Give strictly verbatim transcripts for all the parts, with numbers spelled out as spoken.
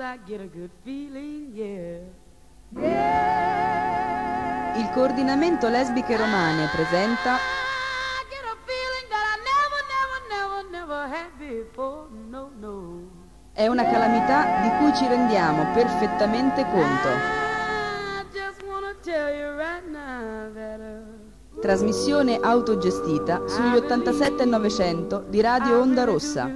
I get a good feeling, yeah. Il coordinamento lesbiche romane presenta I get a feeling that I never, never, never, never had before, no, no. È una calamità di cui ci rendiamo perfettamente conto. I just wanna tell you right now that uh, Trasmissione autogestita sugli ottantasette e novecento di Radio Onda Rossa.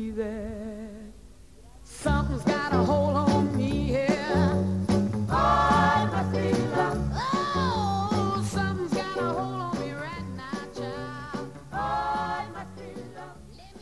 Something's got a hold on me here. Oh, it must be love. Oh, something's got a hold on me right now, child. Oh, it must be love.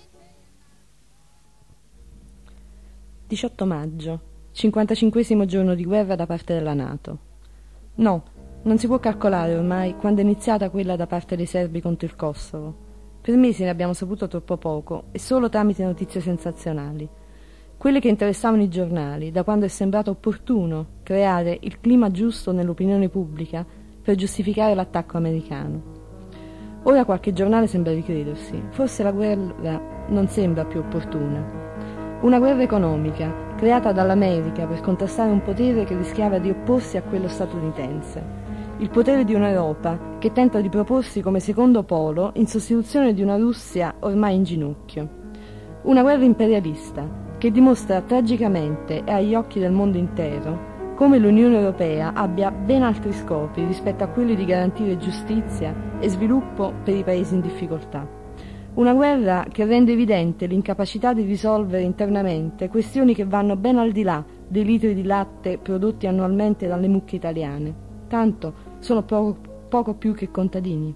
diciotto maggio, cinquantacinquesimo giorno di guerra da parte della NATO. No, non si può calcolare ormai quando è iniziata quella da parte dei serbi contro il Kosovo. Per mesi ne abbiamo saputo troppo poco e solo tramite notizie sensazionali. Quelle che interessavano i giornali, da quando è sembrato opportuno creare il clima giusto nell'opinione pubblica per giustificare l'attacco americano. Ora qualche giornale sembra ricredersi, forse la guerra non sembra più opportuna. Una guerra economica, creata dall'America per contrastare un potere che rischiava di opporsi a quello statunitense. Il potere di un'Europa che tenta di proporsi come secondo polo in sostituzione di una Russia ormai in ginocchio. Una guerra imperialista che dimostra tragicamente e agli occhi del mondo intero come l'Unione Europea abbia ben altri scopi rispetto a quelli di garantire giustizia e sviluppo per i paesi in difficoltà. Una guerra che rende evidente l'incapacità di risolvere internamente questioni che vanno ben al di là dei litri di latte prodotti annualmente dalle mucche italiane. Tanto sono poco, poco più che contadini.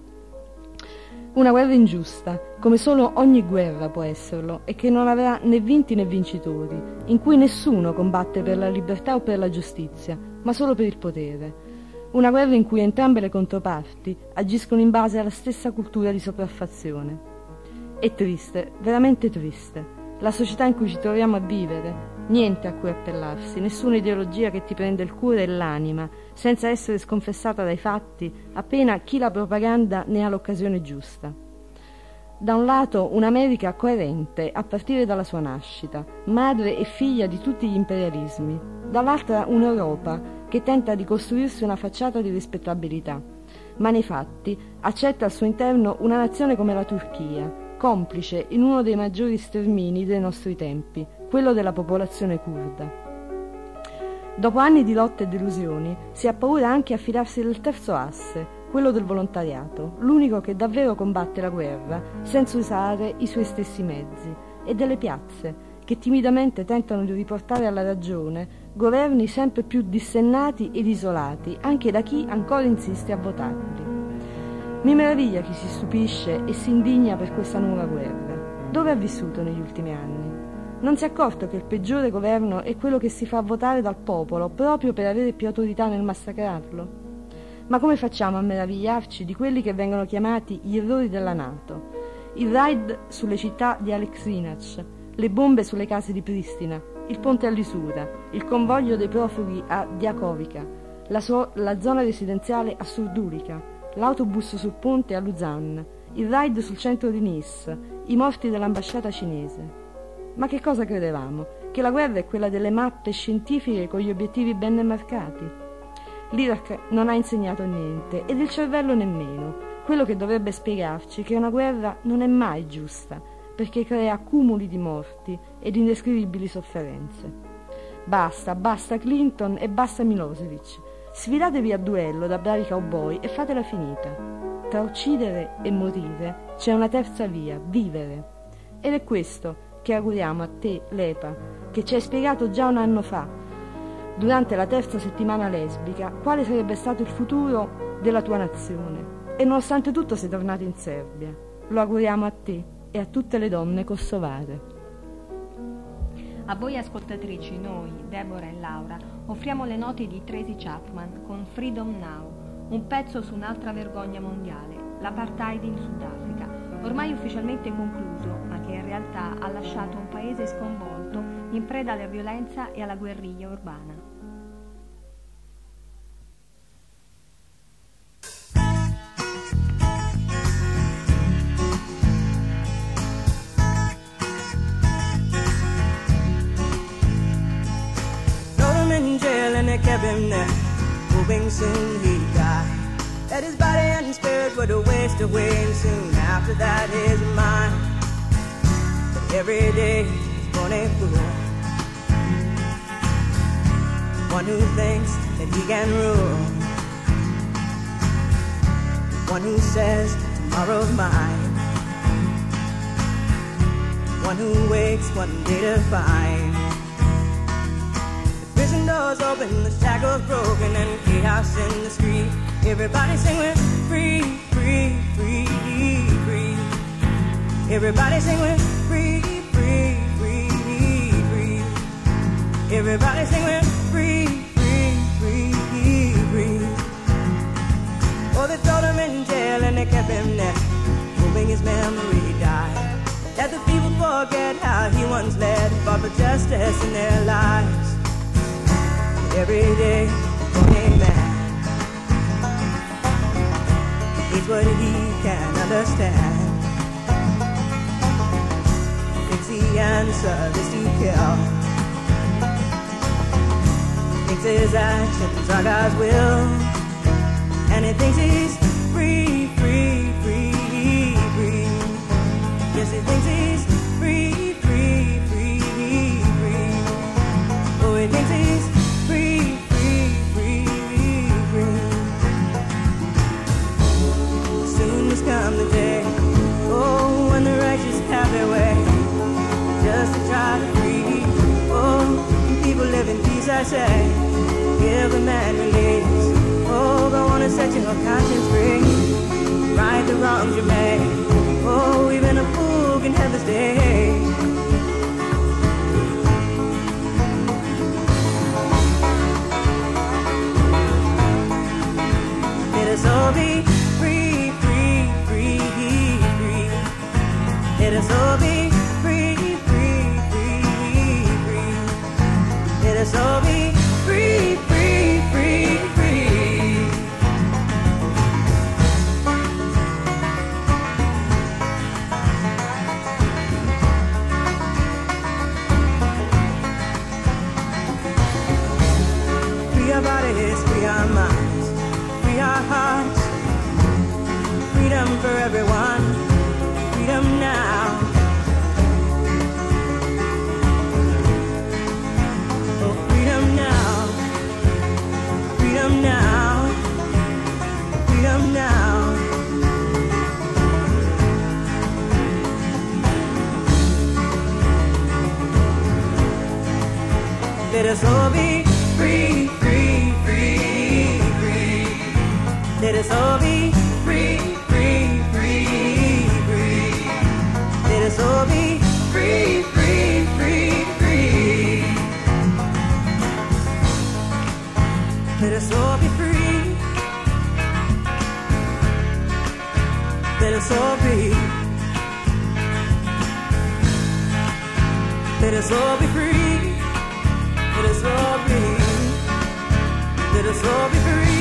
Una guerra ingiusta, come solo ogni guerra può esserlo, e che non avrà né vinti né vincitori, in cui nessuno combatte per la libertà o per la giustizia, ma solo per il potere. Una guerra in cui entrambe le controparti agiscono in base alla stessa cultura di sopraffazione. È triste, veramente triste, la società in cui ci troviamo a vivere. Niente a cui appellarsi, nessuna ideologia che ti prende il cuore e l'anima, senza essere sconfessata dai fatti, appena chi la propaganda ne ha l'occasione giusta. Da un lato un'America coerente a partire dalla sua nascita, madre e figlia di tutti gli imperialismi, dall'altra un'Europa che tenta di costruirsi una facciata di rispettabilità, ma nei fatti accetta al suo interno una nazione come la Turchia, complice in uno dei maggiori stermini dei nostri tempi, quello della popolazione curda. Dopo anni di lotte e delusioni, si ha paura anche a fidarsi del terzo asse, quello del volontariato, l'unico che davvero combatte la guerra senza usare i suoi stessi mezzi, e delle piazze, che timidamente tentano di riportare alla ragione governi sempre più dissennati ed isolati, anche da chi ancora insiste a votarli. Mi meraviglia chi si stupisce e si indigna per questa nuova guerra. Dove ha vissuto negli ultimi anni? Non si è accorto che il peggiore governo è quello che si fa votare dal popolo proprio per avere più autorità nel massacrarlo? Ma come facciamo a meravigliarci di quelli che vengono chiamati gli errori della NATO? Il raid sulle città di Aleksinac, le bombe sulle case di Pristina, il ponte all'Isura, il convoglio dei profughi a Diakovica, la, so- la zona residenziale a Surdulica, l'autobus sul ponte a Luzan, il raid sul centro di Nice, i morti dell'ambasciata cinese. Ma che cosa credevamo? Che la guerra è quella delle mappe scientifiche con gli obiettivi ben marcati? L'Iraq non ha insegnato niente, ed il cervello nemmeno, quello che dovrebbe spiegarci che una guerra non è mai giusta, perché crea cumuli di morti ed indescrivibili sofferenze. Basta, basta Clinton e basta Milosevic. Sfidatevi a duello da bravi cowboy e fatela finita. Tra uccidere e morire c'è una terza via, vivere. Ed è questo che auguriamo a te, Lepa, che ci hai spiegato già un anno fa, durante la terza settimana lesbica, quale sarebbe stato il futuro della tua nazione. E nonostante tutto sei tornato in Serbia. Lo auguriamo a te e a tutte le donne kosovare. A voi ascoltatrici, noi, Deborah e Laura, offriamo le note di Tracy Chapman con Freedom Now, un pezzo su un'altra vergogna mondiale, l'apartheid in Sudafrica, ormai ufficialmente concluso, ma che in realtà ha lasciato un paese sconvolto, in preda alla violenza e alla guerriglia urbana. kept him there, hoping soon he'd die. That his body and spirit would waste away, and soon after that his mind. But every day he's born a fool, one who thinks that he can rule, one who says tomorrow's mine, one who wakes one day to find the prison doors open, the shackles broken, and chaos in the street. Everybody sing with free, free, free, free. Everybody sing with free, free, free, free. Everybody sing with free, free, free, free. Oh, they throw him in jail and they kept him there, hoping his memory died. That the people forget how he once led, fought for justice in their lives. Every day, born a man hates what he can understand, thinks the answer is to kill, thinks his actions are God's will, and he thinks he's free, free, free, free. Yes, he thinks he's free, free, free, free. Oh, he thinks he's free, free, free, free. Soon must come the day, oh, when the righteous have their way, just to try to free. Oh, people live in peace, I say, give a man release. Oh, go on and set your conscience free, right the wrongs you made. Oh, even a fool can have his day. Let us all be free, free, free, free. Let us all be free, free, free, free. Let us all be free, free, free, free. Free our bodies, free our minds, free our hearts. Freedom for everyone, freedom now. Oh, freedom now, freedom now, freedom now. Let us all be free, free, free, free. Let us all be free, free, free, free. Let us all be free, free, free, free. Let us all be free. Let us all be. Let us all be free. Let us all be. Let us all be free.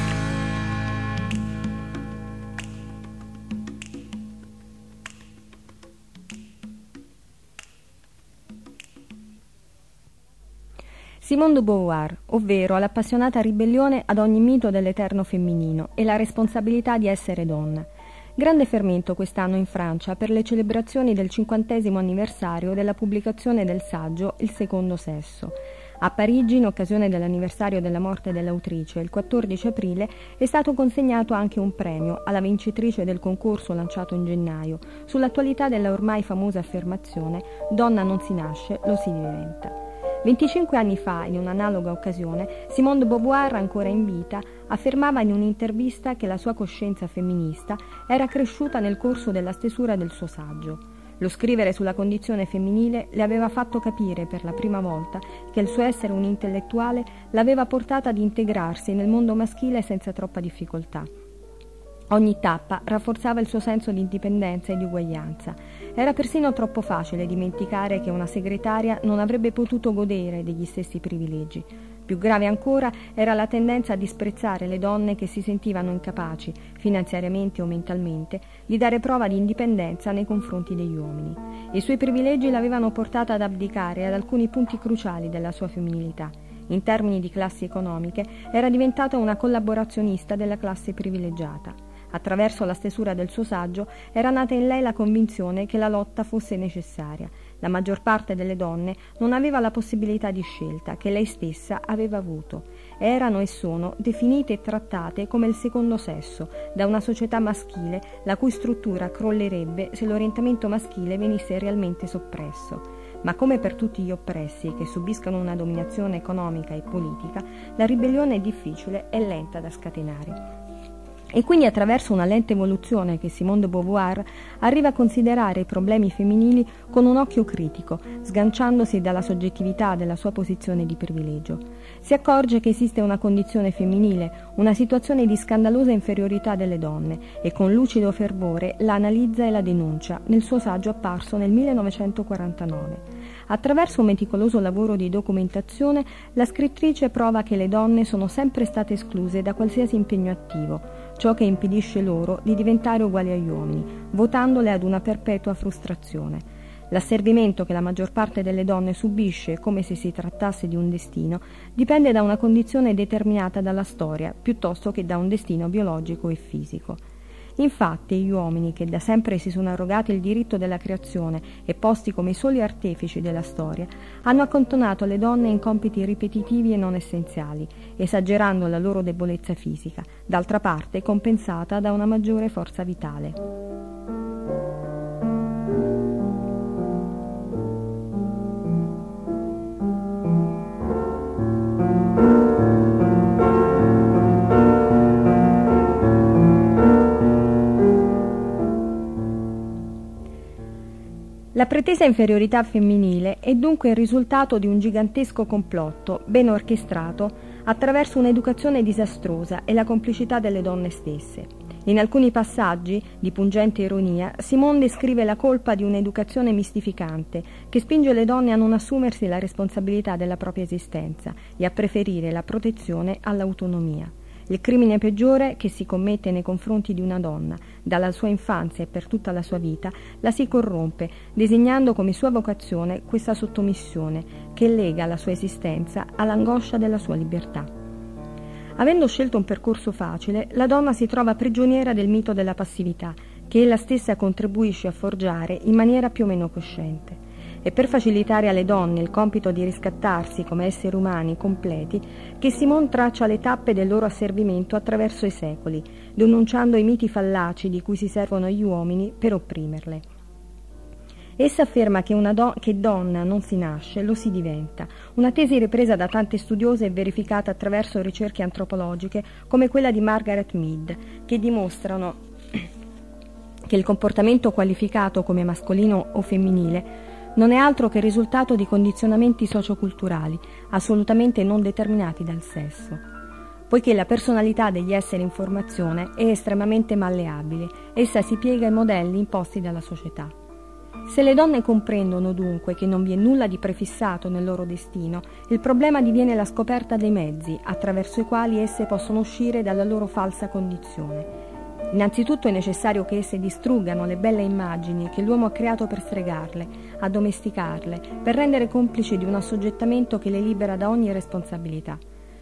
Simone de Beauvoir, ovvero l'appassionata ribellione ad ogni mito dell'eterno femminino e la responsabilità di essere donna. Grande fermento quest'anno in Francia per le celebrazioni del cinquantesimo anniversario della pubblicazione del saggio Il secondo sesso. A Parigi, in occasione dell'anniversario della morte dell'autrice, il quattordici aprile, è stato consegnato anche un premio alla vincitrice del concorso lanciato in gennaio, sull'attualità della ormai famosa affermazione «Donna non si nasce, lo si diventa». venticinque anni fa, in un'analoga occasione, Simone de Beauvoir, ancora in vita, affermava in un'intervista che la sua coscienza femminista era cresciuta nel corso della stesura del suo saggio. Lo scrivere sulla condizione femminile le aveva fatto capire per la prima volta che il suo essere un intellettuale l'aveva portata ad integrarsi nel mondo maschile senza troppa difficoltà. Ogni tappa rafforzava il suo senso di indipendenza e di uguaglianza. Era persino troppo facile dimenticare che una segretaria non avrebbe potuto godere degli stessi privilegi. Più grave ancora era la tendenza a disprezzare le donne che si sentivano incapaci, finanziariamente o mentalmente, di dare prova di indipendenza nei confronti degli uomini. I suoi privilegi l'avevano portata ad abdicare ad alcuni punti cruciali della sua femminilità. In termini di classi economiche, era diventata una collaborazionista della classe privilegiata. Attraverso la stesura del suo saggio era nata in lei la convinzione che la lotta fosse necessaria. La maggior parte delle donne non aveva la possibilità di scelta che lei stessa aveva avuto. Erano e sono definite e trattate come il secondo sesso da una società maschile la cui struttura crollerebbe se l'orientamento maschile venisse realmente soppresso. Ma come per tutti gli oppressi che subiscono una dominazione economica e politica, la ribellione è difficile e lenta da scatenare. E quindi attraverso una lenta evoluzione che Simone de Beauvoir arriva a considerare i problemi femminili con un occhio critico, sganciandosi dalla soggettività della sua posizione di privilegio. Si accorge che esiste una condizione femminile, una situazione di scandalosa inferiorità delle donne e con lucido fervore la analizza e la denuncia nel suo saggio apparso nel millenovecentoquarantanove. Attraverso un meticoloso lavoro di documentazione, la scrittrice prova che le donne sono sempre state escluse da qualsiasi impegno attivo, ciò che impedisce loro di diventare uguali agli uomini, votandole ad una perpetua frustrazione. L'asservimento che la maggior parte delle donne subisce, come se si trattasse di un destino, dipende da una condizione determinata dalla storia, piuttosto che da un destino biologico e fisico. Infatti gli uomini, che da sempre si sono arrogati il diritto della creazione e posti come i soli artefici della storia, hanno accantonato le donne in compiti ripetitivi e non essenziali, esagerando la loro debolezza fisica, d'altra parte compensata da una maggiore forza vitale. La pretesa inferiorità femminile è dunque il risultato di un gigantesco complotto, ben orchestrato, attraverso un'educazione disastrosa e la complicità delle donne stesse. In alcuni passaggi, di pungente ironia, Simone descrive la colpa di un'educazione mistificante che spinge le donne a non assumersi la responsabilità della propria esistenza e a preferire la protezione all'autonomia. Il crimine peggiore che si commette nei confronti di una donna, dalla sua infanzia e per tutta la sua vita, la si corrompe, designando come sua vocazione questa sottomissione che lega la sua esistenza all'angoscia della sua libertà. Avendo scelto un percorso facile, la donna si trova prigioniera del mito della passività, che ella stessa contribuisce a forgiare in maniera più o meno cosciente. E per facilitare alle donne il compito di riscattarsi come esseri umani completi, che Simone traccia le tappe del loro asservimento attraverso i secoli, denunciando i miti fallaci di cui si servono gli uomini per opprimerle. Essa afferma che, una do- che donna non si nasce, lo si diventa, una tesi ripresa da tante studiose e verificata attraverso ricerche antropologiche come quella di Margaret Mead, che dimostrano che il comportamento qualificato come mascolino o femminile non è altro che il risultato di condizionamenti socioculturali, assolutamente non determinati dal sesso. Poiché la personalità degli esseri in formazione è estremamente malleabile, essa si piega ai modelli imposti dalla società. Se le donne comprendono dunque che non vi è nulla di prefissato nel loro destino, il problema diviene la scoperta dei mezzi attraverso i quali esse possono uscire dalla loro falsa condizione. Innanzitutto è necessario che esse distruggano le belle immagini che l'uomo ha creato per fregarle, addomesticarle, per rendere complici di un assoggettamento che le libera da ogni responsabilità.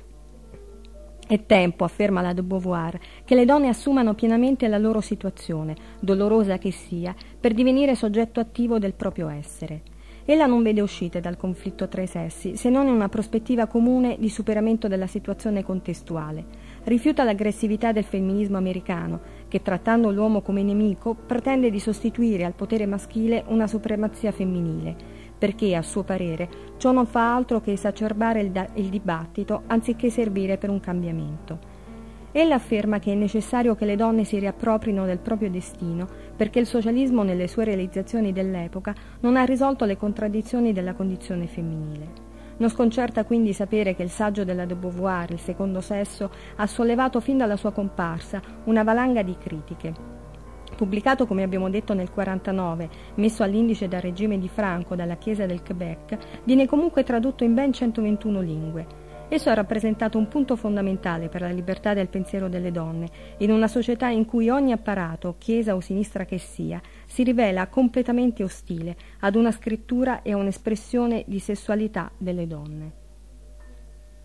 È tempo, afferma la de Beauvoir, che le donne assumano pienamente la loro situazione, dolorosa che sia, per divenire soggetto attivo del proprio essere. Ella non vede uscite dal conflitto tra i sessi, se non in una prospettiva comune di superamento della situazione contestuale. Rifiuta l'aggressività del femminismo americano, che trattando l'uomo come nemico pretende di sostituire al potere maschile una supremazia femminile, perché, a suo parere, ciò non fa altro che esacerbare il, da- il dibattito anziché servire per un cambiamento. Ella afferma che è necessario che le donne si riapproprino del proprio destino perché il socialismo nelle sue realizzazioni dell'epoca non ha risolto le contraddizioni della condizione femminile. Non sconcerta quindi sapere che il saggio della de Beauvoir, Il secondo sesso, ha sollevato fin dalla sua comparsa una valanga di critiche. Pubblicato, come abbiamo detto, nel quarantanove, messo all'indice dal regime di Franco dalla Chiesa del Quebec, viene comunque tradotto in ben centoventuno lingue. Esso ha rappresentato un punto fondamentale per la libertà del pensiero delle donne, in una società in cui ogni apparato, chiesa o sinistra che sia, si rivela completamente ostile ad una scrittura e a un'espressione di sessualità delle donne.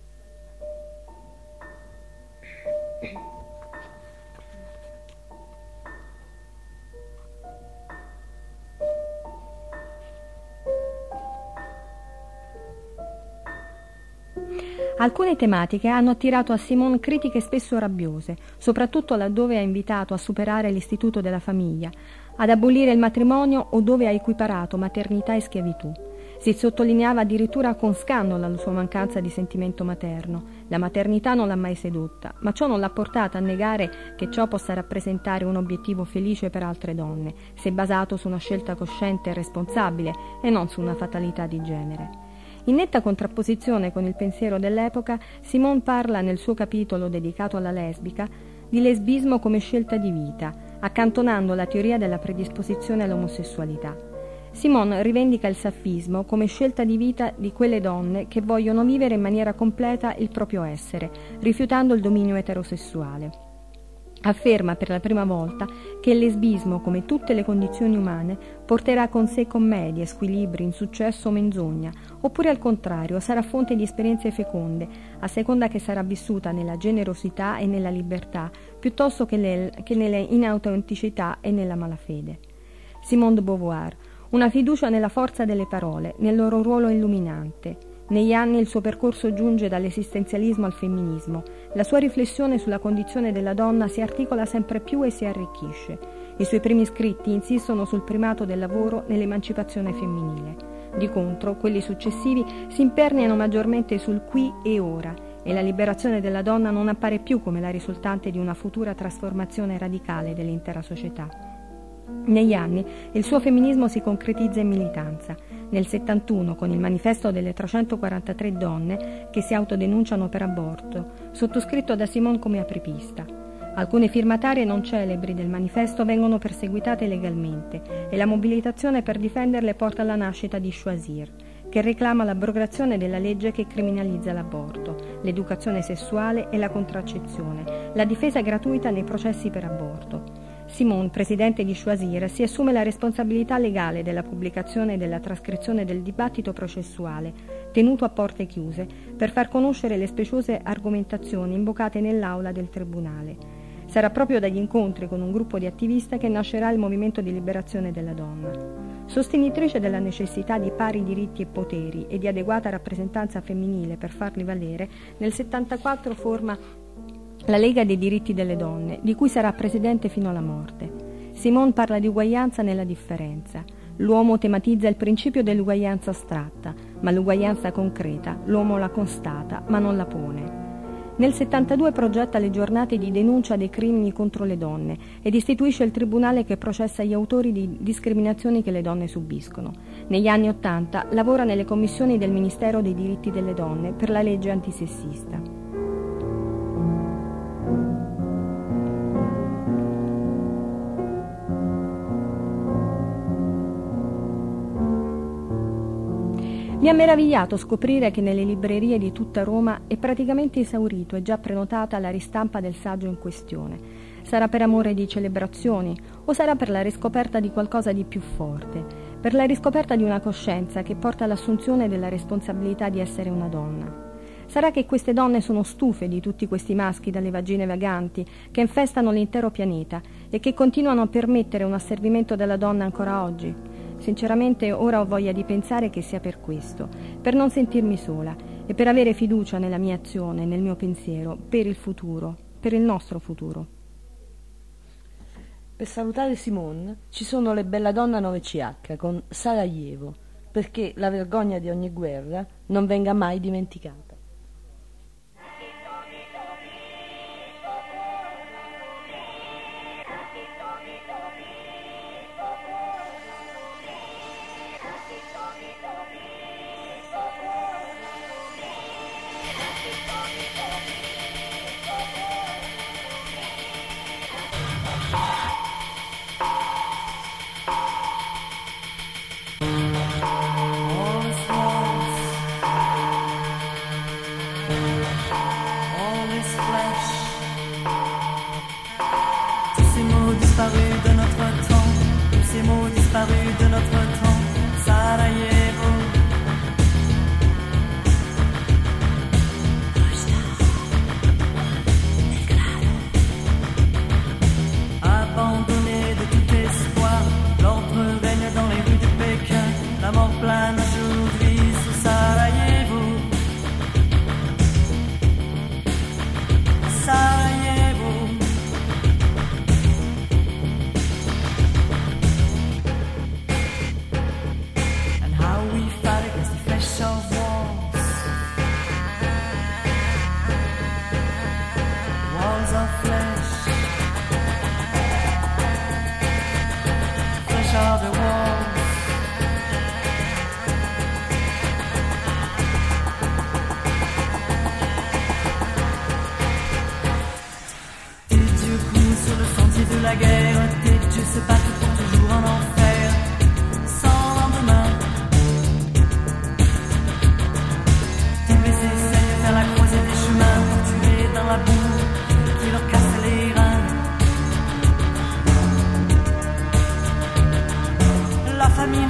Alcune tematiche hanno attirato a Simone critiche spesso rabbiose, soprattutto laddove ha invitato a superare l'istituto della famiglia, ad abolire il matrimonio o dove ha equiparato maternità e schiavitù. Si sottolineava addirittura con scandalo la sua mancanza di sentimento materno. La maternità non l'ha mai sedotta, ma ciò non l'ha portata a negare che ciò possa rappresentare un obiettivo felice per altre donne, se basato su una scelta cosciente e responsabile e non su una fatalità di genere. In netta contrapposizione con il pensiero dell'epoca, Simone parla nel suo capitolo dedicato alla lesbica di lesbismo come scelta di vita, accantonando la teoria della predisposizione all'omosessualità. Simone rivendica il saffismo come scelta di vita di quelle donne che vogliono vivere in maniera completa il proprio essere, rifiutando il dominio eterosessuale. Afferma per la prima volta che il lesbismo, come tutte le condizioni umane, porterà con sé commedie, squilibri, insuccesso o menzogna, oppure al contrario sarà fonte di esperienze feconde, a seconda che sarà vissuta nella generosità e nella libertà, piuttosto che, nel, che nelle inautenticità e nella malafede. Simone de Beauvoir, una fiducia nella forza delle parole, nel loro ruolo illuminante. Negli anni il suo percorso giunge dall'esistenzialismo al femminismo. La sua riflessione sulla condizione della donna si articola sempre più e si arricchisce. I suoi primi scritti insistono sul primato del lavoro nell'emancipazione femminile. Di contro, quelli successivi si imperniano maggiormente sul qui e ora, e la liberazione della donna non appare più come la risultante di una futura trasformazione radicale dell'intera società. Negli anni il suo femminismo si concretizza in militanza. Nel settantuno, con il manifesto delle trecentoquarantatré donne che si autodenunciano per aborto, sottoscritto da Simone come apripista. Alcune firmatarie non celebri del manifesto vengono perseguitate legalmente e la mobilitazione per difenderle porta alla nascita di Choisir, che reclama l'abrogazione della legge che criminalizza l'aborto, l'educazione sessuale e la contraccezione, la difesa gratuita nei processi per aborto. Simone, presidente di Choisir, si assume la responsabilità legale della pubblicazione e della trascrizione del dibattito processuale, tenuto a porte chiuse, per far conoscere le speciose argomentazioni invocate nell'aula del tribunale. Sarà proprio dagli incontri con un gruppo di attiviste che nascerà il movimento di liberazione della donna. Sostenitrice della necessità di pari diritti e poteri e di adeguata rappresentanza femminile per farli valere, nel settantaquattro forma la Lega dei diritti delle donne, di cui sarà presidente fino alla morte. Simone parla di uguaglianza nella differenza. L'uomo tematizza il principio dell'uguaglianza astratta, ma l'uguaglianza concreta l'uomo la constata, ma non la pone. Nel settantadue progetta le giornate di denuncia dei crimini contro le donne ed istituisce il tribunale che processa gli autori di discriminazioni che le donne subiscono. Negli anni ottanta lavora nelle commissioni del Ministero dei diritti delle donne per la legge antisessista. Mi ha meravigliato scoprire che nelle librerie di tutta Roma è praticamente esaurito e già prenotata la ristampa del saggio in questione. Sarà per amore di celebrazioni o sarà per la riscoperta di qualcosa di più forte, per la riscoperta di una coscienza che porta all'assunzione della responsabilità di essere una donna. Sarà che queste donne sono stufe di tutti questi maschi dalle vagine vaganti che infestano l'intero pianeta e che continuano a permettere un asservimento della donna ancora oggi. Sinceramente ora ho voglia di pensare che sia per questo, per non sentirmi sola e per avere fiducia nella mia azione, nel mio pensiero, per il futuro, per il nostro futuro. Per salutare Simone ci sono le Belladonna nove C H con Sarajevo, perché la vergogna di ogni guerra non venga mai dimenticata.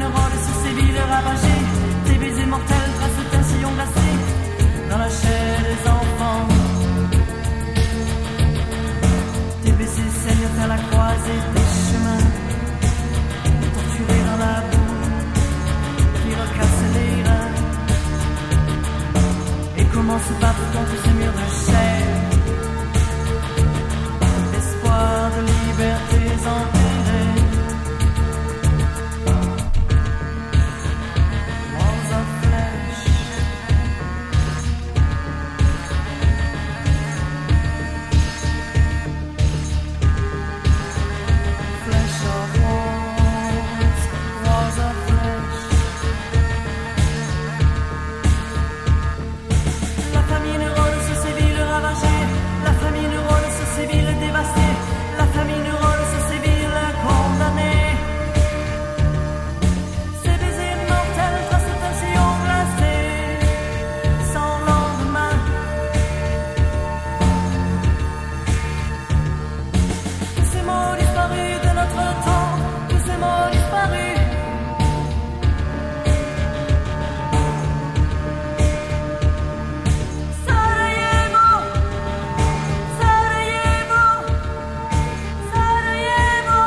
famine rôde sur ces villes ravagées. Tes baisers mortels tracent un sillon glacé dans la chair des enfants. Tes baisers saignent à la croisée des chemins, torturés dans la boue qui recasse les reins. Et comment se battre contre ces murs de chair, l'espoir de libertés enterrées. Walls of flesh, flesh of walls, walls of flesh. La famine rôde sur ces villes ravagées, la famine rôde sur ces villes dévastées, la famine rôde sur ces villes condamnées. Ces baisers mortels tracent un sillon glacé sans lendemain. Tous ces mots disparus de notre temps, tous ces mots disparus. Sarajevo, Sarajevo, Sarajevo.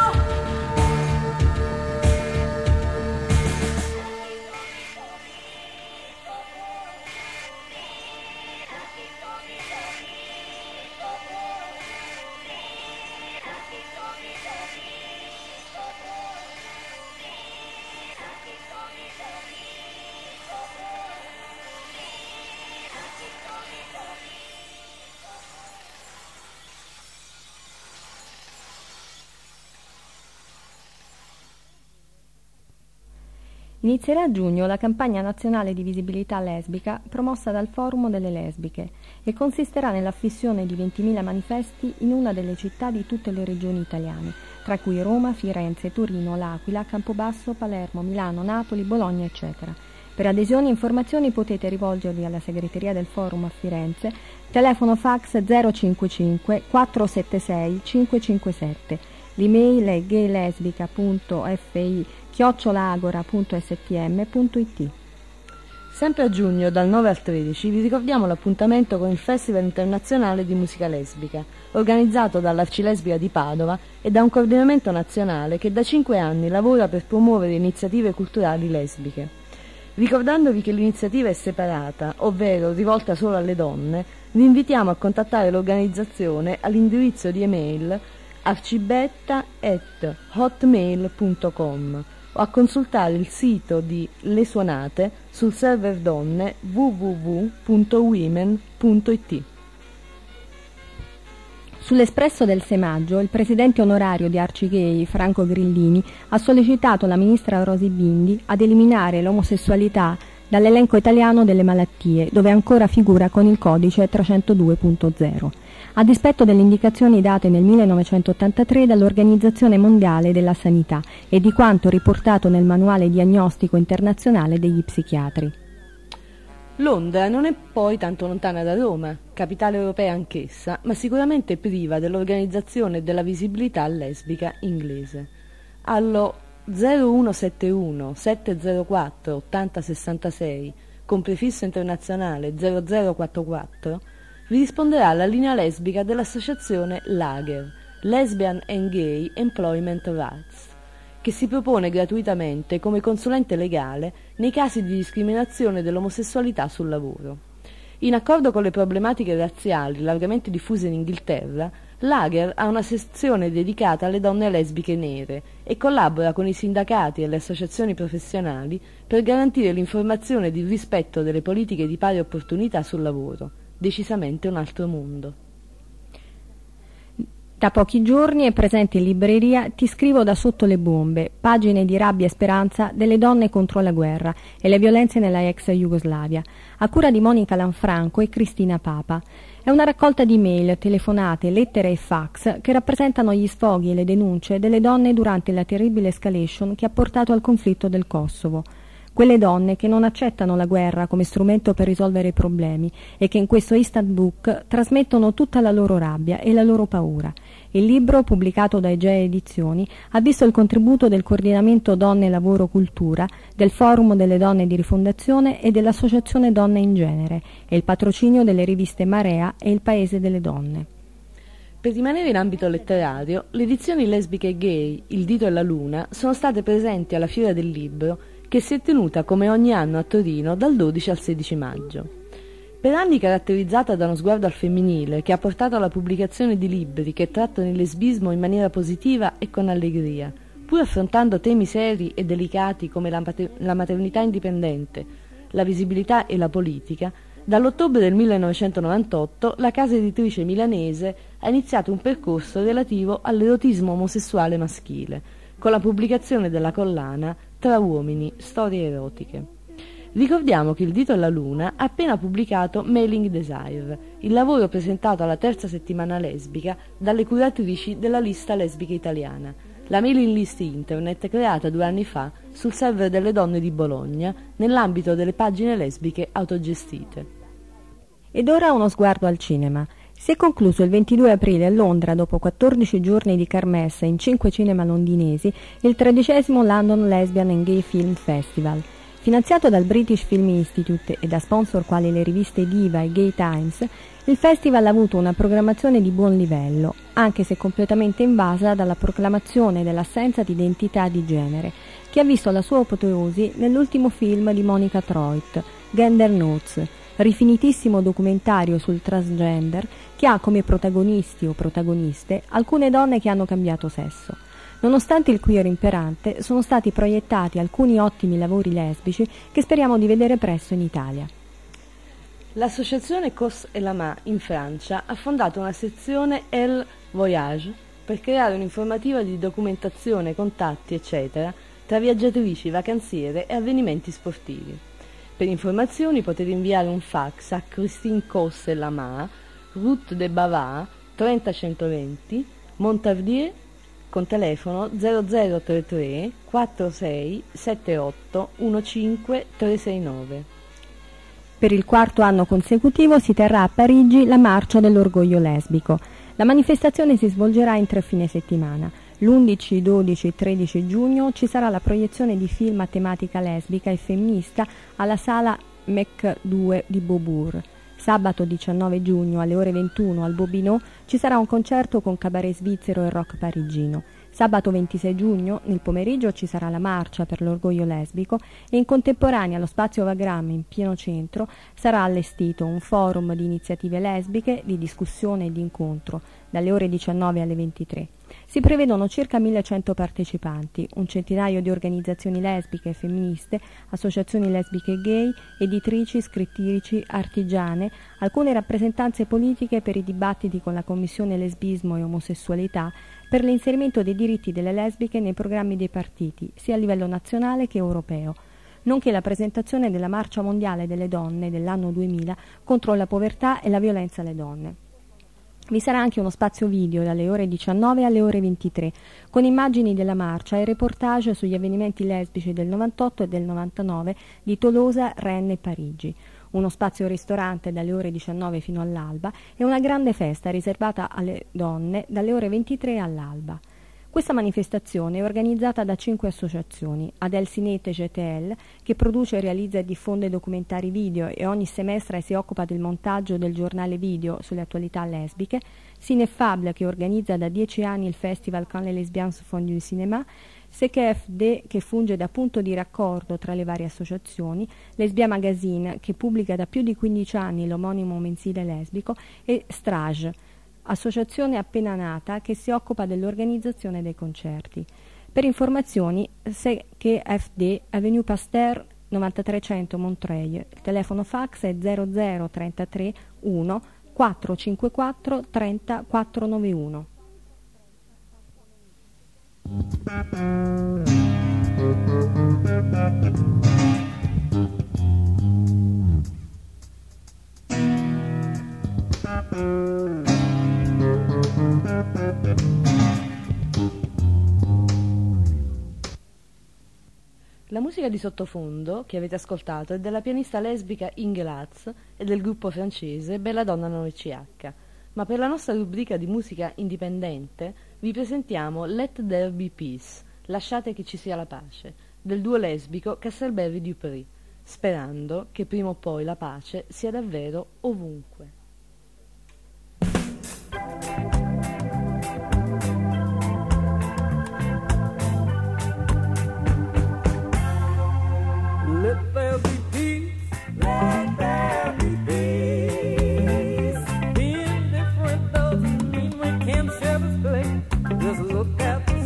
Inizierà a giugno la campagna nazionale di visibilità lesbica promossa dal Forum delle Lesbiche e consisterà nell'affissione di ventimila manifesti in una delle città di tutte le regioni italiane, tra cui Roma, Firenze, Torino, L'Aquila, Campobasso, Palermo, Milano, Napoli, Bologna, eccetera. Per adesioni e informazioni potete rivolgervi alla segreteria del Forum a Firenze, telefono fax zero cinquantacinque quattrocentosettantasei cinquecentocinquantasette. L'email è gaylesbica.fi chiocciolagora.stm.it. Sempre a giugno, dal nove al tredici, vi ricordiamo l'appuntamento con il Festival Internazionale di Musica Lesbica, organizzato dall'Arcilesbica di Padova e da un coordinamento nazionale che da cinque anni lavora per promuovere iniziative culturali lesbiche. Ricordandovi che l'iniziativa è separata, ovvero rivolta solo alle donne, vi invitiamo a contattare l'organizzazione all'indirizzo di email arcibetta at hotmail punto com o a consultare il sito di Le Suonate sul server donne w w w punto women punto i t. Sull'Espresso del sei maggio, il presidente onorario di Arcigay, Franco Grillini, ha sollecitato la ministra Rosy Bindi ad eliminare l'omosessualità dall'elenco italiano delle malattie, dove ancora figura con il codice trecentodue punto zero, a dispetto delle indicazioni date nel millenovecentottantatré dall'Organizzazione Mondiale della Sanità e di quanto riportato nel Manuale Diagnostico Internazionale degli Psichiatri. Londra non è poi tanto lontana da Roma, capitale europea anch'essa, ma sicuramente priva dell'organizzazione e della visibilità lesbica inglese. Allo zero uno sette uno sette zero quattro ottanta sessantasei, con prefisso internazionale zero zero quarantaquattro, vi risponderà la linea lesbica dell'associazione Lager, Lesbian and Gay Employment Rights, che si propone gratuitamente come consulente legale nei casi di discriminazione dell'omosessualità sul lavoro. In accordo con le problematiche razziali largamente diffuse in Inghilterra, Lager ha una sezione dedicata alle donne lesbiche nere e collabora con i sindacati e le associazioni professionali per garantire l'informazione ed il rispetto delle politiche di pari opportunità sul lavoro. Decisamente un altro mondo. Da pochi giorni è presente in libreria Ti scrivo da sotto le bombe, pagine di rabbia e speranza delle donne contro la guerra e le violenze nella ex Jugoslavia, a cura di Monica Lanfranco e Cristina Papa. È una raccolta di mail, telefonate, lettere e fax che rappresentano gli sfoghi e le denunce delle donne durante la terribile escalation che ha portato al conflitto del Kosovo. quelle donne che non accettano la guerra come strumento per risolvere i problemi e che in questo instant book trasmettono tutta la loro rabbia e la loro paura. Il libro, pubblicato da Egea Edizioni, ha visto il contributo del Coordinamento Donne Lavoro Cultura, del Forum delle Donne di Rifondazione e dell'Associazione Donne in Genere e il patrocinio delle riviste Marea e Il Paese delle Donne. Per rimanere in ambito letterario, le edizioni lesbiche e gay, Il Dito e la Luna, sono state presenti alla Fiera del Libro, che si è tenuta come ogni anno a Torino dal dodici al sedici maggio. Per anni caratterizzata da uno sguardo al femminile che ha portato alla pubblicazione di libri che trattano il lesbismo in maniera positiva e con allegria, pur affrontando temi seri e delicati come la, mater- la maternità indipendente, la visibilità e la politica, dall'ottobre del millenovecentonovantotto la casa editrice milanese ha iniziato un percorso relativo all'erotismo omosessuale maschile, con la pubblicazione della collana Tra uomini, storie erotiche. Ricordiamo che Il Dito e la Luna ha appena pubblicato Mailing Desire, il lavoro presentato alla terza settimana lesbica dalle curatrici della lista lesbica italiana, la mailing list internet creata due anni fa sul server delle donne di Bologna nell'ambito delle pagine lesbiche autogestite. Ed ora uno sguardo al cinema. Si è concluso il ventidue aprile a Londra, dopo quattordici giorni di kermesse in cinque cinema londinesi, il tredicesimo London Lesbian and Gay Film Festival. Finanziato dal British Film Institute e da sponsor quali le riviste Diva e Gay Times, il festival ha avuto una programmazione di buon livello, anche se completamente invasa dalla proclamazione dell'assenza di identità di genere, che ha visto la sua apoteosi nell'ultimo film di Monica Troit, Gender Notes, rifinitissimo documentario sul transgender che ha come protagonisti o protagoniste alcune donne che hanno cambiato sesso. Nonostante il queer imperante, sono stati proiettati alcuni ottimi lavori lesbici che speriamo di vedere presto in Italia. L'associazione Cos et Lama in Francia ha fondato una sezione El Voyage per creare un'informativa di documentazione, contatti, eccetera, tra viaggiatrici, vacanziere e avvenimenti sportivi. Per informazioni potete inviare un fax a Christine Cos et Lama, Route de Bavard, trenta centoventi, Montardier, con telefono zero zero tre tre quattro sei sette otto uno cinque tre sei nove. Per il quarto anno consecutivo si terrà a Parigi la Marcia dell'Orgoglio Lesbico. La manifestazione si svolgerà in tre fine settimana. L'undici, dodici e tredici giugno ci sarà la proiezione di film a tematica lesbica e femminista alla sala M E C due di Beaubourg. Sabato diciannove giugno alle ore ventuno al Bobinot ci sarà un concerto con cabaret svizzero e rock parigino. Sabato ventisei giugno nel pomeriggio ci sarà la marcia per l'orgoglio lesbico e in contemporanea allo Spazio Vagram in pieno centro sarà allestito un forum di iniziative lesbiche, di discussione e di incontro dalle ore diciannove alle ventitré. Si prevedono circa millecento partecipanti, un centinaio di organizzazioni lesbiche e femministe, associazioni lesbiche e gay, editrici, scrittrici, artigiane, alcune rappresentanze politiche per i dibattiti con la Commissione Lesbismo e Omosessualità, per l'inserimento dei diritti delle lesbiche nei programmi dei partiti, sia a livello nazionale che europeo, nonché la presentazione della Marcia Mondiale delle Donne dell'anno duemila contro la povertà e la violenza alle donne. Vi sarà anche uno spazio video dalle ore diciannove alle ore ventitré, con immagini della marcia e reportage sugli avvenimenti lesbici del novantotto e del novantanove di Tolosa, Rennes e Parigi. Uno spazio ristorante dalle ore diciannove fino all'alba e una grande festa riservata alle donne dalle ore ventitré all'alba. Questa manifestazione è organizzata da cinque associazioni: Adelsinete G T L, che produce, realizza e diffonde documentari video e ogni semestre si occupa del montaggio del giornale video sulle attualità lesbiche; Cinefable, che organizza da dieci anni il festival Quand les lesbiennes font du cinéma; S K F D, che funge da punto di raccordo tra le varie associazioni; Lesbia Magazine, che pubblica da più di quindici anni l'omonimo mensile lesbico; e Strage, associazione appena nata che si occupa dell'organizzazione dei concerti. Per informazioni, S K F D, Avenue Pasteur novantatrecento Montreuil, il telefono fax è zero zero trentatré uno quattrocentocinquantaquattro trenta quattrocentonovantuno. La musica musica di sottofondo che avete ascoltato è della pianista lesbica Inge Latz e del gruppo francese Belladonna nove C H, ma per la nostra rubrica di musica indipendente vi presentiamo Let There Be Peace, lasciate che ci sia la pace, del duo lesbico Casselberry Dupree, sperando che prima o poi la pace sia davvero ovunque. Let there be peace, let there be peace. Being different doesn't mean we can't share this place. Just look at the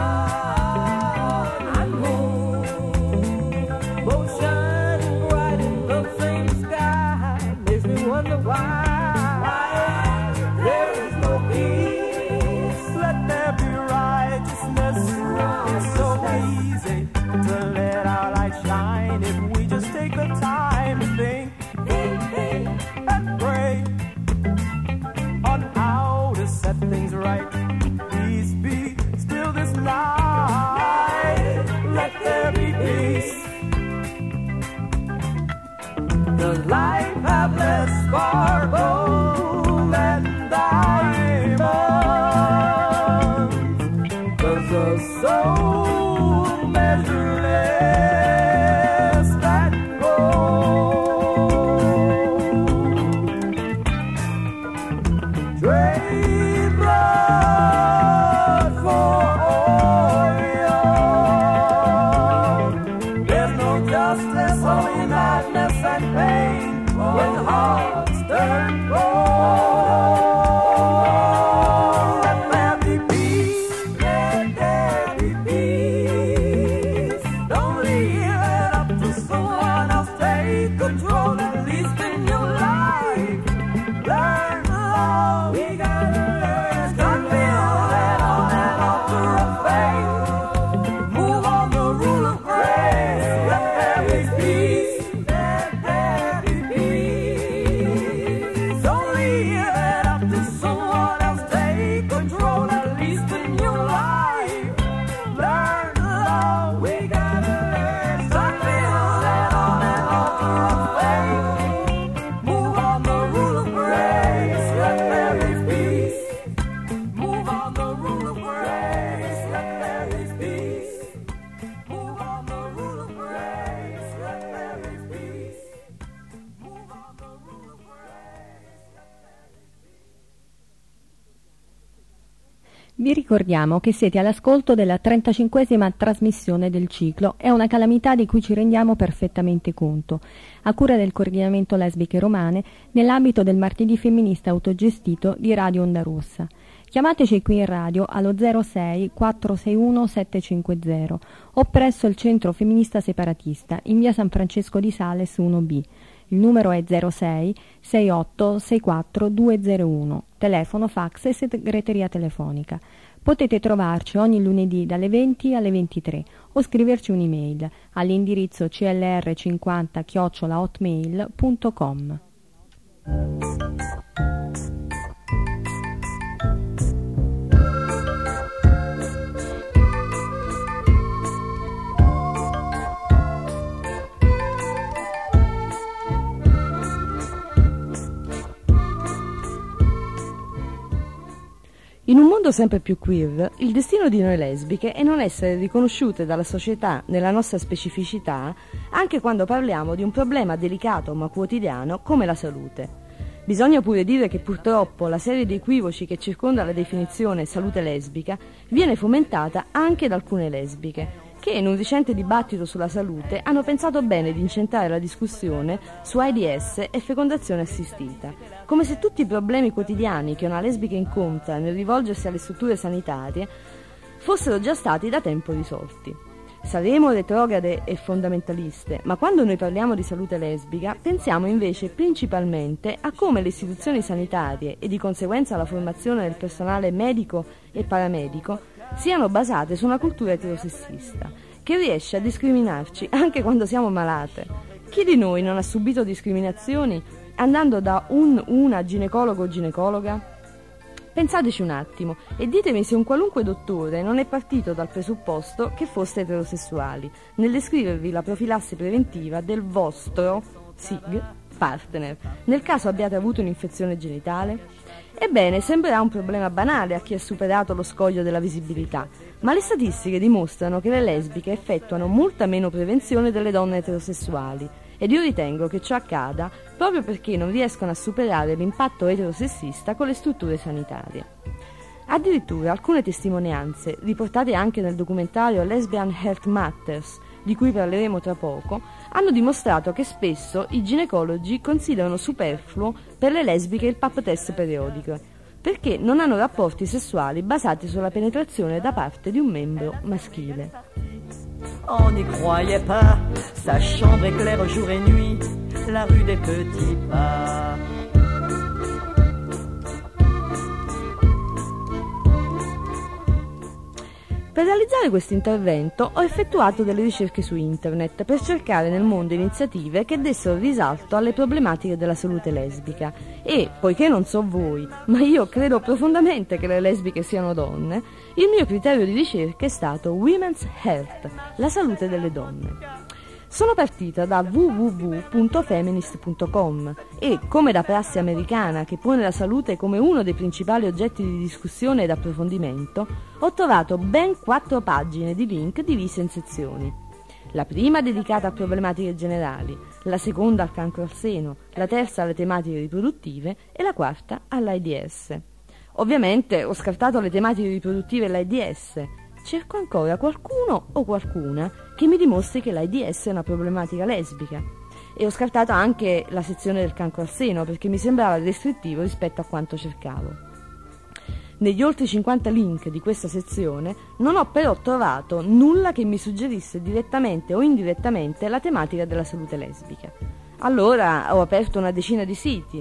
sun and moon, both shining bright in the same sky. Makes me wonder why, why there is no peace. Let there be righteousness. It's so easy to let our light shine if we just take the time to think, think, think, and pray on how to set things right. Peace be still this night. Let there be peace. Does life have less sparkle than diamonds? Does the soul measure less than gold? Trade blood for oil. There's no justice, only madness and pain when hearts turn cold. Let there be peace, let there be peace. Don't leave it up to someone else. Take control, at least in your life. Learn to love, we gotta learn. Start building on an altar of faith. Move on the rule of grace. Let there be peace, let there be peace. Don't leave it up to someone else. Take control, at least in your life. Learn to love, we gotta learn. Start building on an altar of faith. Move on the rule of grace. Let there be peace. Move on the rule of grace. Let there be peace. Move on the rule of grace. Let there be peace. Move on the rule of grace. Vi ricordiamo che siete all'ascolto della trentacinquesima trasmissione del ciclo È una calamità di cui ci rendiamo perfettamente conto, a cura del coordinamento lesbiche romane nell'ambito del martedì femminista autogestito di Radio Onda Rossa. Chiamateci qui in radio allo zero sei quattro sei uno sette cinque zero o presso il Centro Femminista Separatista in via San Francesco di Sales uno B. Il numero è zero sei sei otto sei quattro due zero uno, telefono, fax e segreteria telefonica. Potete trovarci ogni lunedì dalle venti alle ventitré o scriverci un'email all'indirizzo c l r cinquanta chiocciola hotmail punto com. In un mondo sempre più queer, il destino di noi lesbiche è non essere riconosciute dalla società nella nostra specificità anche quando parliamo di un problema delicato ma quotidiano come la salute. Bisogna pure dire che purtroppo la serie di equivoci che circonda la definizione salute lesbica viene fomentata anche da alcune lesbiche, che in un recente dibattito sulla salute hanno pensato bene di incentrare la discussione su AIDS e fecondazione assistita, come se tutti i problemi quotidiani che una lesbica incontra nel rivolgersi alle strutture sanitarie fossero già stati da tempo risolti. Saremo retrograde e fondamentaliste, ma quando noi parliamo di salute lesbica pensiamo invece principalmente a come le istituzioni sanitarie e di conseguenza la formazione del personale medico e paramedico siano basate su una cultura eterosessista, che riesce a discriminarci anche quando siamo malate. Chi di noi non ha subito discriminazioni andando da un una ginecologo o ginecologa? Pensateci un attimo e ditemi se un qualunque dottore non è partito dal presupposto che foste eterosessuali nel descrivervi la profilassi preventiva del vostro S I G partner, nel caso abbiate avuto un'infezione genitale. Ebbene, sembrerà un problema banale a chi ha superato lo scoglio della visibilità, ma le statistiche dimostrano che le lesbiche effettuano molta meno prevenzione delle donne eterosessuali ed io ritengo che ciò accada proprio perché non riescono a superare l'impatto eterosessista con le strutture sanitarie. Addirittura alcune testimonianze, riportate anche nel documentario Lesbian Health Matters, di cui parleremo tra poco, hanno dimostrato che spesso i ginecologi considerano superfluo per le lesbiche il pap test periodico, perché non hanno rapporti sessuali basati sulla penetrazione da parte di un membro maschile. On n'y croyait pas, sa chambre éclaire jour et nuit, la rue des Petits Pas. Per realizzare questo intervento ho effettuato delle ricerche su internet per cercare nel mondo iniziative che dessero risalto alle problematiche della salute lesbica e, poiché non so voi, ma io credo profondamente che le lesbiche siano donne, il mio criterio di ricerca è stato Women's Health, la salute delle donne. Sono partita da w w w punto feminist punto com e, come da prassi americana che pone la salute come uno dei principali oggetti di discussione ed approfondimento, ho trovato ben quattro pagine di link divise in sezioni. La prima dedicata a problematiche generali, la seconda al cancro al seno, la terza alle tematiche riproduttive e la quarta all'AIDS. Ovviamente ho scartato le tematiche riproduttive e l'AIDS. Cerco ancora qualcuno o qualcuna che mi dimostri che l'AIDS è una problematica lesbica. E ho scartato anche la sezione del cancro al seno perché mi sembrava restrittivo rispetto a quanto cercavo. Negli oltre cinquanta link di questa sezione non ho però trovato nulla che mi suggerisse direttamente o indirettamente la tematica della salute lesbica. Allora ho aperto una decina di siti.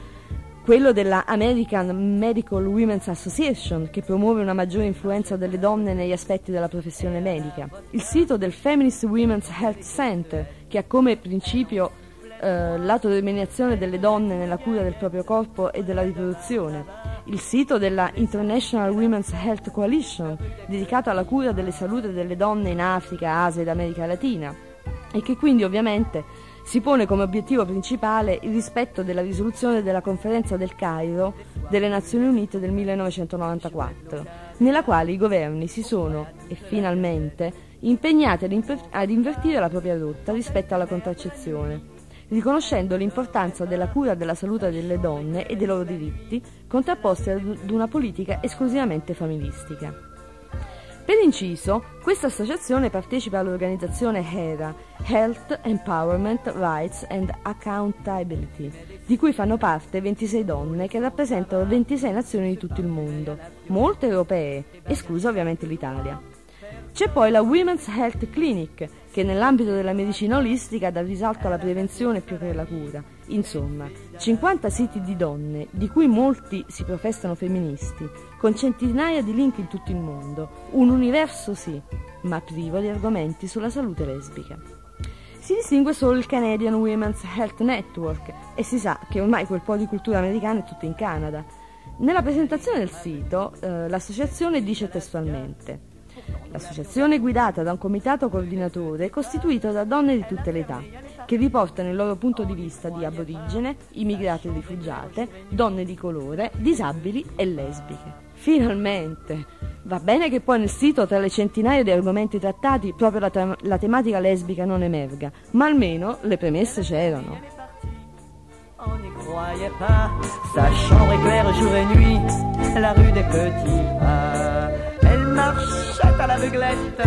Quello della American Medical Women's Association, che promuove una maggiore influenza delle donne negli aspetti della professione medica. Il sito del Feminist Women's Health Center, che ha come principio eh, l'autodeterminazione delle donne nella cura del proprio corpo e della riproduzione. Il sito della International Women's Health Coalition, dedicato alla cura delle salute delle donne in Africa, Asia ed America Latina, e che quindi ovviamente si pone come obiettivo principale il rispetto della risoluzione della Conferenza del Cairo delle Nazioni Unite del millenovecentonovantaquattro, nella quale i governi si sono, e finalmente, impegnati ad, imper- ad invertire la propria rotta rispetto alla contraccezione, riconoscendo l'importanza della cura della salute delle donne e dei loro diritti, contrapposti ad una politica esclusivamente familistica. Per inciso, questa associazione partecipa all'organizzazione HERA, Health, Empowerment, Rights and Accountability, di cui fanno parte ventisei donne che rappresentano ventisei nazioni di tutto il mondo, molte europee, esclusa ovviamente l'Italia. C'è poi la Women's Health Clinic, che nell'ambito della medicina olistica dà risalto alla prevenzione più che alla cura. Insomma, cinquanta siti di donne, di cui molti si professano femministi, con centinaia di link in tutto il mondo. Un universo sì, ma privo di argomenti sulla salute lesbica. Si distingue solo il Canadian Women's Health Network e si sa che ormai quel po' di cultura americana è tutto in Canada. Nella presentazione del sito, eh, l'associazione dice testualmente: l'associazione è guidata da un comitato coordinatore costituito da donne di tutte le età, che riportano il loro punto di vista di aborigene, immigrate e rifugiate, donne di colore, disabili e lesbiche. Finalmente! Va bene che poi nel sito, tra le centinaia di argomenti trattati, proprio la, tra- la tematica lesbica non emerga, ma almeno le premesse c'erano. On n'y croyait pas, sa chambre éclaire jour et nuit, la rue des Petits Pas. Elle marchait à l'aveuglette,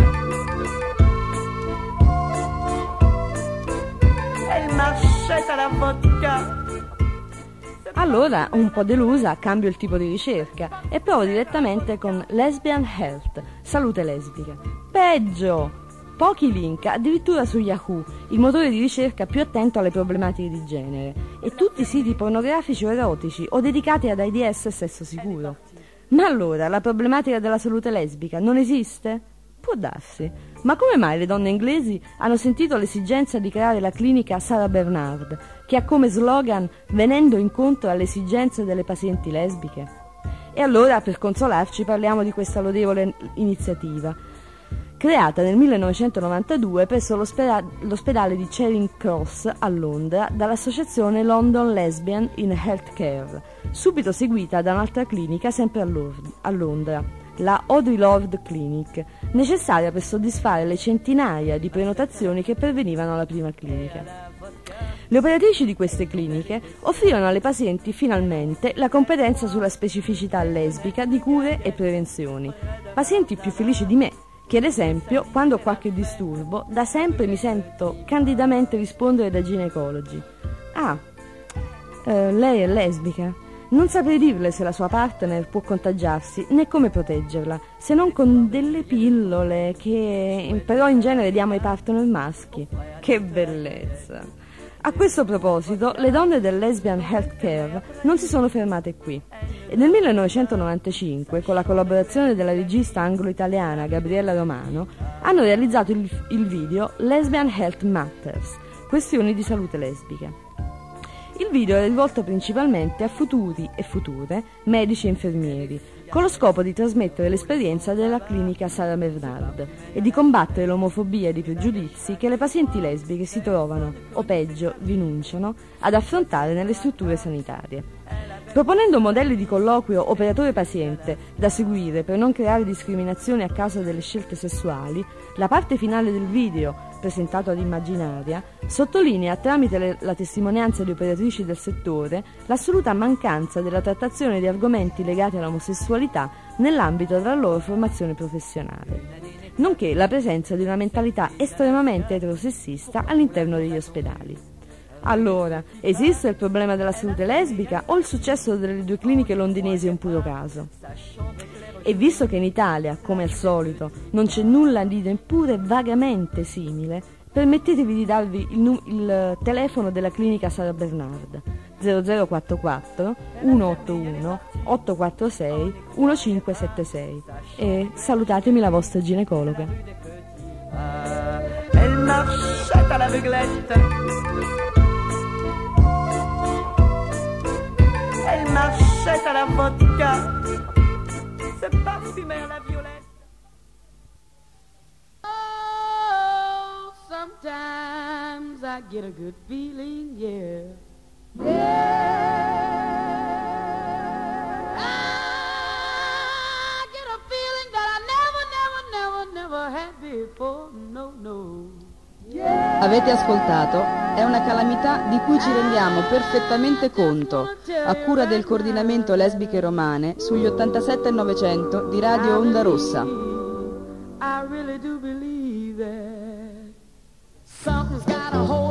elle marchait à la vodka. Allora, un po' delusa, cambio il tipo di ricerca e provo direttamente con Lesbian Health, salute lesbica. Peggio! Pochi link, addirittura su Yahoo, il motore di ricerca più attento alle problematiche di genere, e tutti siti pornografici o erotici o dedicati ad AIDS e sesso sicuro. Ma allora, la problematica della salute lesbica non esiste? Può darsi. Ma come mai le donne inglesi hanno sentito l'esigenza di creare la clinica Sarah Bernard, che ha come slogan "venendo incontro alle esigenze delle pazienti lesbiche"? E allora, per consolarci, parliamo di questa lodevole iniziativa, creata nel millenovecentonovantadue presso l'ospeda- l'ospedale di Charing Cross a Londra dall'associazione London Lesbian in Healthcare, subito seguita da un'altra clinica sempre a, Lord- a Londra, la Audre Lorde Clinic, necessaria per soddisfare le centinaia di prenotazioni che pervenivano alla prima clinica. Le operatrici di queste cliniche offrirono alle pazienti finalmente la competenza sulla specificità lesbica di cure e prevenzioni, pazienti più felici di me, che ad esempio, quando ho qualche disturbo, da sempre mi sento candidamente rispondere dai ginecologi: ah, eh, lei è lesbica? Non saprei dirle se la sua partner può contagiarsi, né come proteggerla, se non con delle pillole che però in genere diamo ai partner maschi. Che bellezza! A questo proposito, le donne del Lesbian Healthcare non si sono fermate qui e nel millenovecentonovantacinque, con la collaborazione della regista anglo-italiana Gabriella Romano, hanno realizzato il, il video Lesbian Health Matters, questioni di salute lesbica. Il video è rivolto principalmente a futuri e future medici e infermieri, con lo scopo di trasmettere l'esperienza della clinica Sara Bernard e di combattere l'omofobia ed i pregiudizi che le pazienti lesbiche si trovano, o peggio, rinunciano, ad affrontare nelle strutture sanitarie. Proponendo modelli di colloquio operatore-paziente da seguire per non creare discriminazioni a causa delle scelte sessuali, la parte finale del video, presentato ad Immaginaria, sottolinea tramite le, la testimonianza di operatrici del settore l'assoluta mancanza della trattazione di argomenti legati all'omosessualità nell'ambito della loro formazione professionale, nonché la presenza di una mentalità estremamente eterosessista all'interno degli ospedali. Allora, esiste il problema della salute lesbica o il successo delle due cliniche londinesi è un puro caso? E visto che in Italia, come al solito, non c'è nulla di neppure vagamente simile, permettetevi di darvi il, nu- il telefono della clinica Sara Bernard: zero zero quattro quattro uno otto uno otto quattro sei uno cinque sette sei e salutatemi la vostra ginecologa. Elle marchait à l'aveuglette. Elle marchait à la vodka. Se parfumait à la violette. Oh, sometimes I get a good feeling, yeah. Yeah. I get a feeling that I never, never, never, never had before. No, no. Avete ascoltato È una calamità di cui ci rendiamo perfettamente conto, a cura del coordinamento lesbiche romane sugli ottantasette e novecento di Radio Onda Rossa. I really do believe that something's got a hold